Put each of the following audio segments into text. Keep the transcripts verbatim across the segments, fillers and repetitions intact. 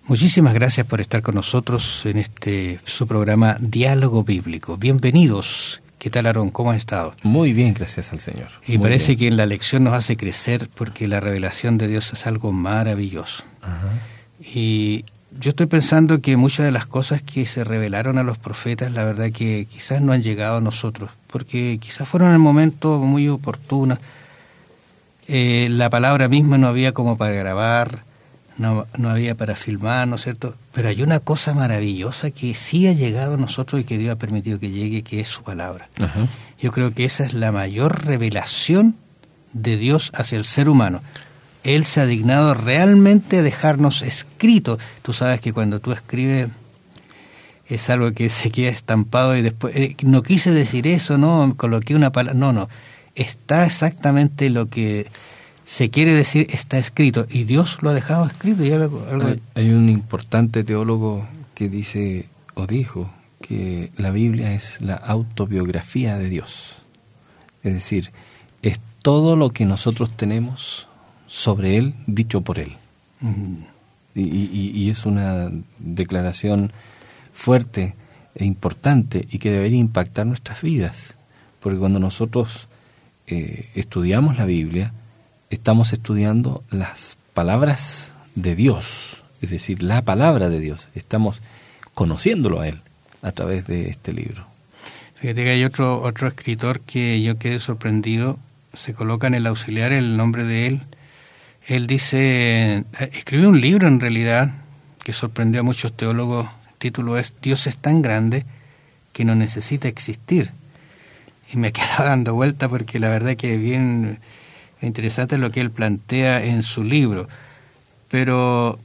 Muchísimas gracias por estar con nosotros en este su programa Diálogo Bíblico. Bienvenidos. ¿Qué tal, Aarón? ¿Cómo has estado? Muy bien, gracias al Señor. Y Muy parece bien. que en la lección nos hace crecer porque la revelación de Dios es algo maravilloso. Ajá. Y yo estoy pensando que muchas de las cosas que se revelaron a los profetas, la verdad que quizás no han llegado a nosotros, porque quizás fueron en el momento muy oportuno. Eh, la palabra misma no había como para grabar, no, no había para filmar, ¿no es cierto? Pero hay una cosa maravillosa que sí ha llegado a nosotros y que Dios ha permitido que llegue, que es su palabra. Ajá. Yo creo que esa es la mayor revelación de Dios hacia el ser humano. Él se ha dignado realmente a dejarnos escrito. Tú sabes que cuando tú escribes es algo que se queda estampado y después, eh, no quise decir eso, no, coloqué una palabra, no, no, está exactamente lo que se quiere decir, está escrito, y Dios lo ha dejado escrito. Y algo, algo... Hay, hay un importante teólogo que dice, o dijo, que la Biblia es la autobiografía de Dios. Es decir, es todo lo que nosotros tenemos sobre Él, dicho por Él. Mm. Y, y, y es una declaración fuerte e importante y que debería impactar nuestras vidas, porque cuando nosotros eh, estudiamos la Biblia, estamos estudiando las palabras de Dios, es decir, la palabra de Dios. Estamos conociéndolo a Él a través de este libro. Fíjate que hay otro otro escritor que yo quedé sorprendido, se coloca en el auxiliar el nombre de él. Él dice, escribió un libro en realidad que sorprendió a muchos teólogos. El título es Dios es tan grande que no necesita existir. Y me quedaba dando vuelta porque la verdad que es bien interesante lo que él plantea en su libro. Pero,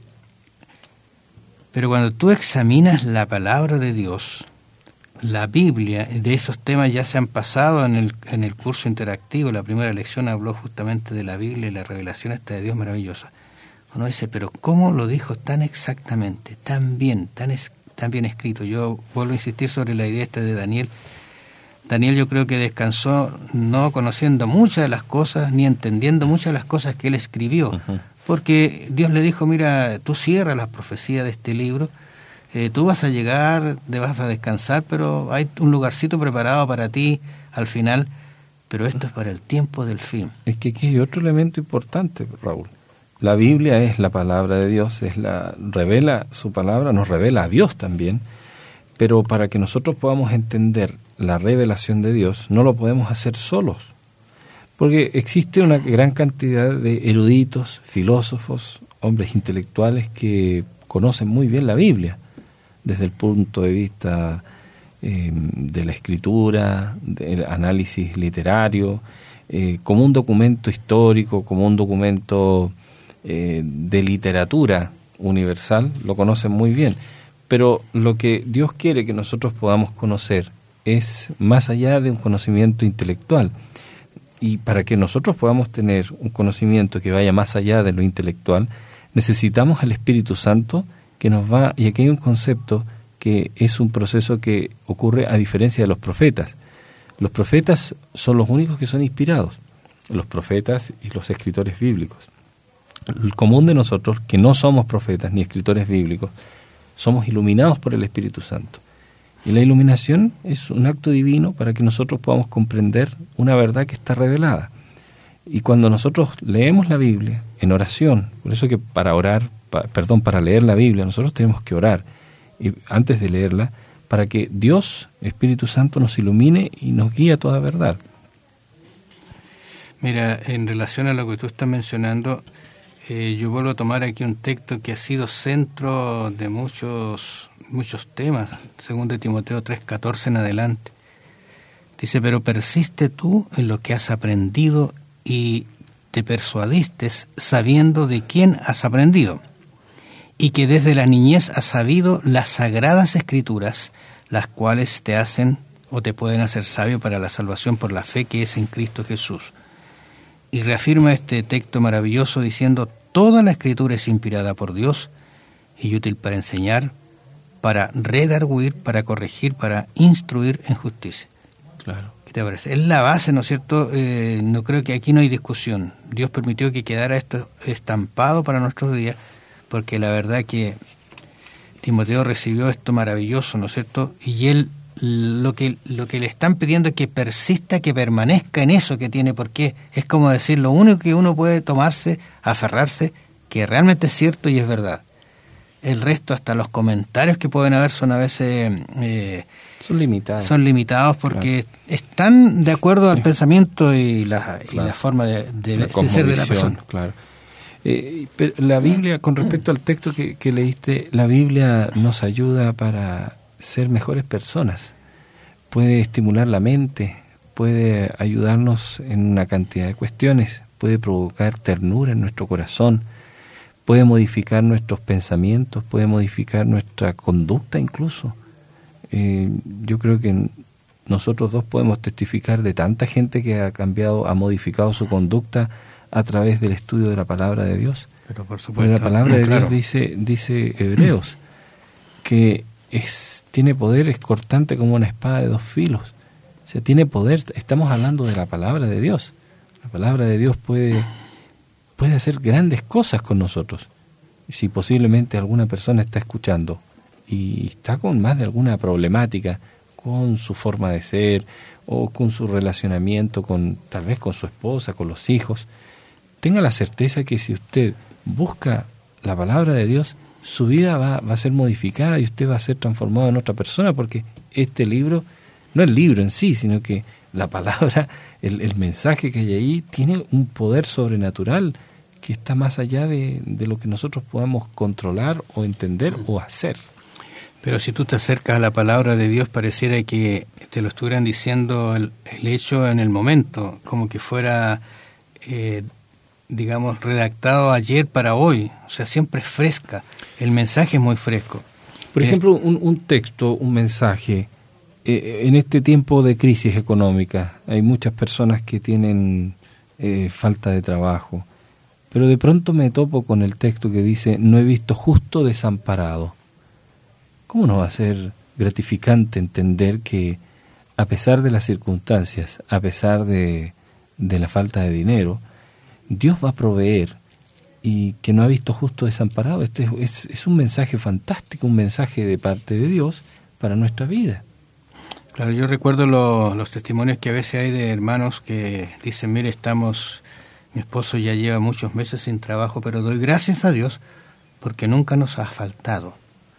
pero cuando tú examinas la palabra de Dios, la Biblia, de esos temas ya se han pasado en el, en el curso interactivo. La primera lección habló justamente de la Biblia y la revelación esta de Dios maravillosa. Uno dice, pero ¿cómo lo dijo tan exactamente, tan bien, tan, es, tan bien escrito? Yo vuelvo a insistir sobre la idea esta de Daniel. Daniel yo creo que descansó no conociendo muchas de las cosas, ni entendiendo muchas de las cosas que él escribió. Uh-huh. Porque Dios le dijo, mira, tú cierras las profecías de este libro, Eh, tú vas a llegar, te vas a descansar, pero hay un lugarcito preparado para ti al final, pero esto es para el tiempo del fin. Es que aquí hay otro elemento importante, Raúl. La Biblia es la palabra de Dios, es la revela su palabra, nos revela a Dios también, pero para que nosotros podamos entender la revelación de Dios, no lo podemos hacer solos, porque existe una gran cantidad de eruditos, filósofos, hombres intelectuales que conocen muy bien la Biblia, desde el punto de vista eh, de la escritura, del análisis literario, eh, como un documento histórico, como un documento eh, de literatura universal, lo conocen muy bien. Pero lo que Dios quiere que nosotros podamos conocer es más allá de un conocimiento intelectual. Y para que nosotros podamos tener un conocimiento que vaya más allá de lo intelectual, necesitamos al Espíritu Santo que nos va, y aquí hay un concepto que es un proceso que ocurre a diferencia de los profetas. Los profetas son los únicos que son inspirados, los profetas y los escritores bíblicos. El común de nosotros, que no somos profetas ni escritores bíblicos, somos iluminados por el Espíritu Santo. Y la iluminación es un acto divino para que nosotros podamos comprender una verdad que está revelada. Y cuando nosotros leemos la Biblia en oración, por eso que para orar, pa, perdón, para leer la Biblia, nosotros tenemos que orar y antes de leerla, para que Dios, Espíritu Santo, nos ilumine y nos guíe a toda verdad. Mira, en relación a lo que tú estás mencionando, eh, yo vuelvo a tomar aquí un texto que ha sido centro de muchos muchos temas, según de Timoteo tres catorce en adelante. Dice, pero persiste tú en lo que has aprendido y te persuadiste sabiendo de quién has aprendido, y que desde la niñez has sabido las sagradas escrituras, las cuales te hacen o te pueden hacer sabio para la salvación por la fe que es en Cristo Jesús. Y reafirma este texto maravilloso diciendo, toda la escritura es inspirada por Dios y útil para enseñar, para redarguir, para corregir, para instruir en justicia. Claro. ¿Qué te parece? Es la base, ¿no es cierto? Eh, no creo que aquí no hay discusión. Dios permitió que quedara esto estampado para nuestros días, porque la verdad que Timoteo recibió esto maravilloso, ¿no es cierto? Y él lo que, lo que le están pidiendo es que persista, que permanezca en eso que tiene, porque es como decir, lo único que uno puede tomarse, aferrarse, que realmente es cierto y es verdad. El resto, hasta los comentarios que pueden haber, son a veces... Eh, son limitados. Son limitados porque claro. están de acuerdo al sí. pensamiento y la, claro. y la forma de, de, la de ser de la persona. Claro. Eh, pero la Biblia, con respecto al texto que, que leíste, la Biblia nos ayuda para ser mejores personas. Puede estimular la mente, puede ayudarnos en una cantidad de cuestiones, puede provocar ternura en nuestro corazón, puede modificar nuestros pensamientos, puede modificar nuestra conducta incluso. Eh, yo creo que nosotros dos podemos testificar de tanta gente que ha cambiado, ha modificado su conducta a través del estudio de la palabra de Dios. Pero por supuesto, porque la palabra de claro. Dios dice, dice Hebreos, que es, tiene poder, es cortante como una espada de dos filos. O sea, tiene poder. Estamos hablando de la palabra de Dios. La palabra de Dios puede, puede hacer grandes cosas con nosotros. Si posiblemente alguna persona está escuchando y está con más de alguna problemática con su forma de ser o con su relacionamiento con tal vez con su esposa, con los hijos, tenga la certeza que si usted busca la palabra de Dios, su vida va, va a ser modificada y usted va a ser transformado en otra persona, porque este libro, no el libro en sí, sino que la palabra, el, el mensaje que hay ahí, tiene un poder sobrenatural que está más allá de, de lo que nosotros podamos controlar o entender o hacer. Pero si tú te acercas a la palabra de Dios, pareciera que te lo estuvieran diciendo el, el hecho en el momento, como que fuera, eh, digamos, redactado ayer para hoy. O sea, siempre es fresca. El mensaje es muy fresco. Por eh, ejemplo, un, un texto, un mensaje, eh, en este tiempo de crisis económica, hay muchas personas que tienen eh, falta de trabajo, pero de pronto me topo con el texto que dice, no he visto justo desamparado. ¿Cómo no va a ser gratificante entender que a pesar de las circunstancias, a pesar de, de la falta de dinero, Dios va a proveer y que no ha visto justo desamparado? Este es, es, es un mensaje fantástico, un mensaje de parte de Dios para nuestra vida. Claro, yo recuerdo lo, los testimonios que a veces hay de hermanos que dicen, mire, estamos, mi esposo ya lleva muchos meses sin trabajo, pero doy gracias a Dios porque nunca nos ha faltado.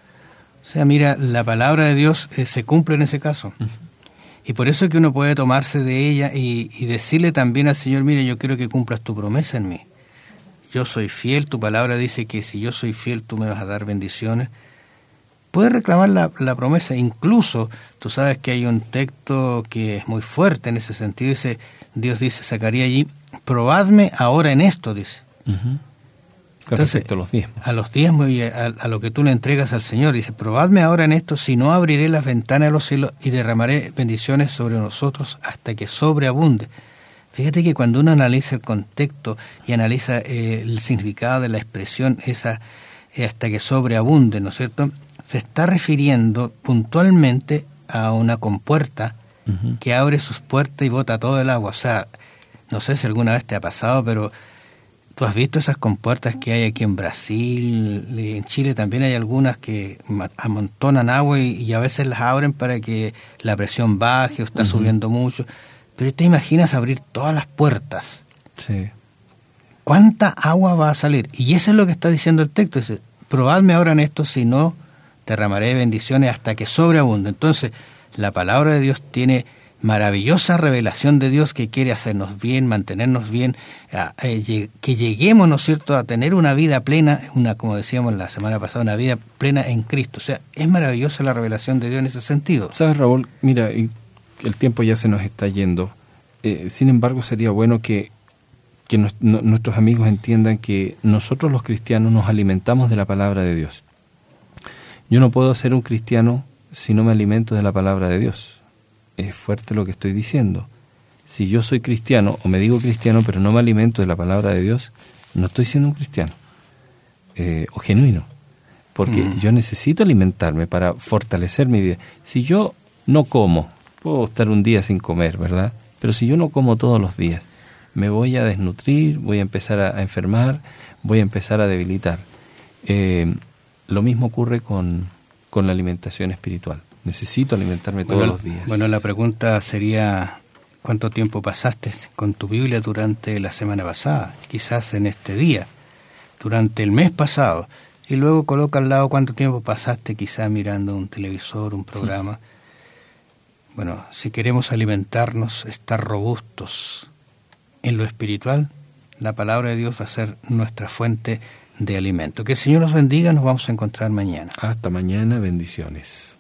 O sea, mira, la palabra de Dios eh, se cumple en ese caso. Uh-huh. Y por eso es que uno puede tomarse de ella y, y decirle también al Señor, mire, yo quiero que cumplas tu promesa en mí. Yo soy fiel, tu palabra dice que si yo soy fiel, tú me vas a dar bendiciones. Puedes reclamar la, la promesa. Incluso, tú sabes que hay un texto que es muy fuerte en ese sentido. Dice, Dios dice, sacaría allí, probadme ahora en esto, dice. Uh-huh. Entonces, a los diezmos. A los diezmos y a, a lo que tú le entregas al Señor. Dice, probadme ahora en esto, si no abriré las ventanas de los cielos y derramaré bendiciones sobre nosotros hasta que sobreabunde. Fíjate que cuando uno analiza el contexto y analiza eh, el significado de la expresión esa, eh, hasta que sobreabunde, ¿no es cierto?, se está refiriendo puntualmente a una compuerta uh-huh. que abre sus puertas y bota todo el agua. O sea, no sé si alguna vez te ha pasado, pero tú has visto esas compuertas que hay aquí en Brasil, en Chile también hay algunas que amontonan agua y, y a veces las abren para que la presión baje o está uh-huh. subiendo mucho. Pero te imaginas abrir todas las puertas. Sí. ¿Cuánta agua va a salir? Y eso es lo que está diciendo el texto. Dice, probadme ahora en esto, si no, derramaré bendiciones hasta que sobreabunde. Entonces, la palabra de Dios tiene maravillosa revelación de Dios que quiere hacernos bien, mantenernos bien, a, a, que lleguemos, ¿no es cierto?, a tener una vida plena, una, como decíamos la semana pasada, una vida plena en Cristo. O sea, es maravillosa la revelación de Dios en ese sentido. ¿Sabes, Raúl? Mira, el tiempo ya se nos está yendo. Eh, sin embargo, sería bueno que, que nos, no, nuestros amigos entiendan que nosotros los cristianos nos alimentamos de la palabra de Dios. Yo no puedo ser un cristiano si no me alimento de la palabra de Dios. Es fuerte lo que estoy diciendo. Si yo soy cristiano, o me digo cristiano, pero no me alimento de la palabra de Dios, no estoy siendo un cristiano, eh, o genuino, porque mm. yo necesito alimentarme para fortalecer mi vida. Si yo no como, puedo estar un día sin comer, ¿verdad? Pero si yo no como todos los días, me voy a desnutrir, voy a empezar a, a enfermar, voy a empezar a debilitar. Eh, lo mismo ocurre con, con la alimentación espiritual. Necesito alimentarme todos bueno, los días. Bueno, la pregunta sería, ¿cuánto tiempo pasaste con tu Biblia durante la semana pasada? Quizás en este día, durante el mes pasado. Y luego coloca al lado cuánto tiempo pasaste quizás mirando un televisor, un programa. Sí. Bueno, si queremos alimentarnos, estar robustos en lo espiritual, la palabra de Dios va a ser nuestra fuente de alimento. Que el Señor nos bendiga, nos vamos a encontrar mañana. Hasta mañana, bendiciones.